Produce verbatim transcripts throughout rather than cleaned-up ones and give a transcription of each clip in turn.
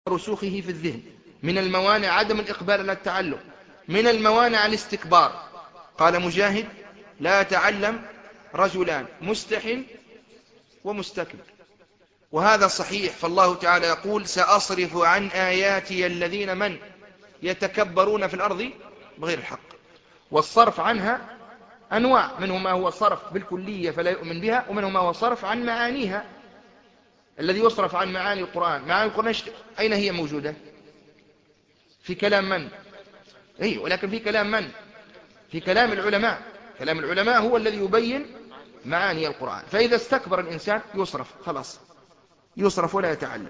رسوخه في الذهن. من الموانع عدم الإقبال على التعلم. من الموانع الاستكبار. قال مجاهد: لا يتعلم رجلان مستح ومستكبر. وهذا صحيح، فالله تعالى يقول: سأصرف عن آياتي الذين من يتكبرون في الأرض بغير الحق. والصرف عنها أنواع، منه ما هو صرف بالكلية فلا يؤمن بها، ومنه ما هو صرف عن معانيها. الذي يصرف عن معاني القرآن، معاني القرآن أين هي موجودة؟ في كلام من؟ أي، ولكن في كلام من؟ في كلام العلماء. كلام العلماء هو الذي يبين معاني القرآن. فإذا استكبر الإنسان يصرف، خلاص يصرف ولا يتعلم.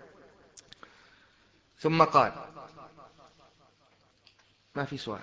ثم قال: ما في سؤال.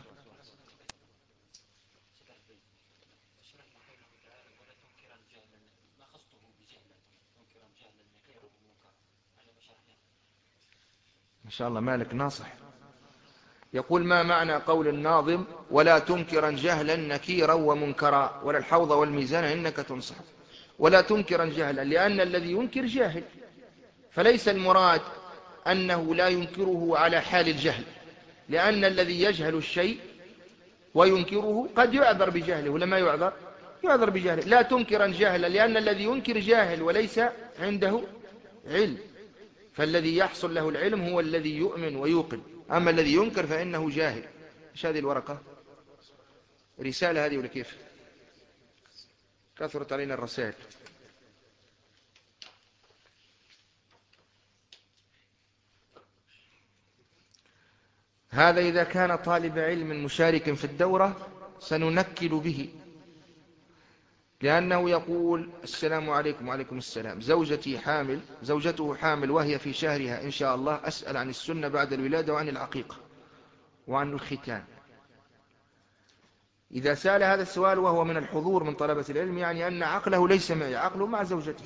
إن شاء الله مالك ناصح. يقول: ما معنى قول الناظم: ولا تنكرا جهلا نكيرا ومنكرا ولا الحوض والميزان إنك تنصح؟ ولا تنكرا جهلا، لأن الذي ينكر جاهل، فليس المراد أنه لا ينكره على حال الجهل، لأن الذي يجهل الشيء وينكره قد يعذر بجهله، ولا ما يعذر؟ يعذر بجهله. لا تنكرا جهلا، لأن الذي ينكر جاهل وليس عنده علم، فالذي يحصل له العلم هو الذي يؤمن ويوقن، أما الذي ينكر فإنه جاهل. إيش هذه الورقة؟ رسالة هذه ولا كيف؟ كثرت علينا الرسائل. هذا إذا كان طالب علم مشارك في الدورة سننكل به، لأنه يقول: السلام عليكم. وعليكم السلام. زوجتي حامل زوجته حامل وهي في شهرها إن شاء الله. أسأل عن السنة بعد الولادة وعن العقيقة وعن الختان. إذا سأل هذا السؤال وهو من الحضور من طلبة العلم، يعني أن عقله ليس معي، عقله مع زوجته،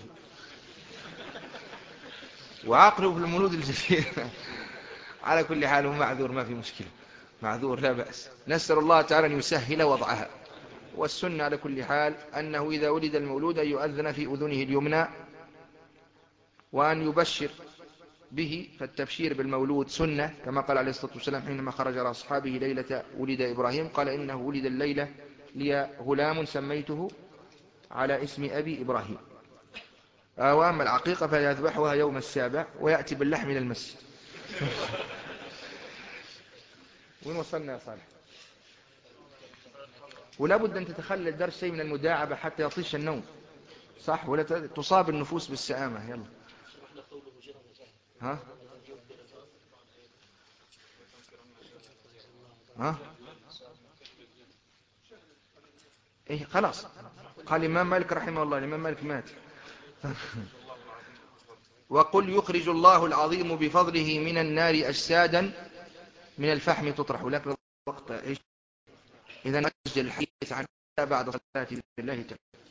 وعقله في المولود الجديد. على كل حال هو معذور، ما في مشكلة، معذور لا بأس. نسأل الله تعالى أن يسهل وضعها. والسنة على كل حال أنه إذا ولد المولود أن يؤذن في أذنه اليمنى وأن يبشر به، فالتبشير بالمولود سنة، كما قال عليه الصلاة والسلام حينما خرج على أصحابه ليلة ولد إبراهيم، قال: إنه ولد الليلة لي غلام سميته على اسم أبي إبراهيم. وأما العقيقة فيذبحها يوم السابع ويأتي باللحم إلى المسجد. وين وصلنا يا صالح؟ ولا بد أن تتخلى الدرس شيء من المداعبة حتى يطيش النوم، صح؟ ولا تصاب النفوس بالسآمة. يلا ها ها إيه خلاص. قال الإمام مالك رحمه الله، الإمام مالك مات. وقل: يخرج الله العظيم بفضله من النار أجسادا من الفحم تطرح. لكن الوقت إيش؟ إذا نسجل الحديث عن بعد صلاة الله تعالى.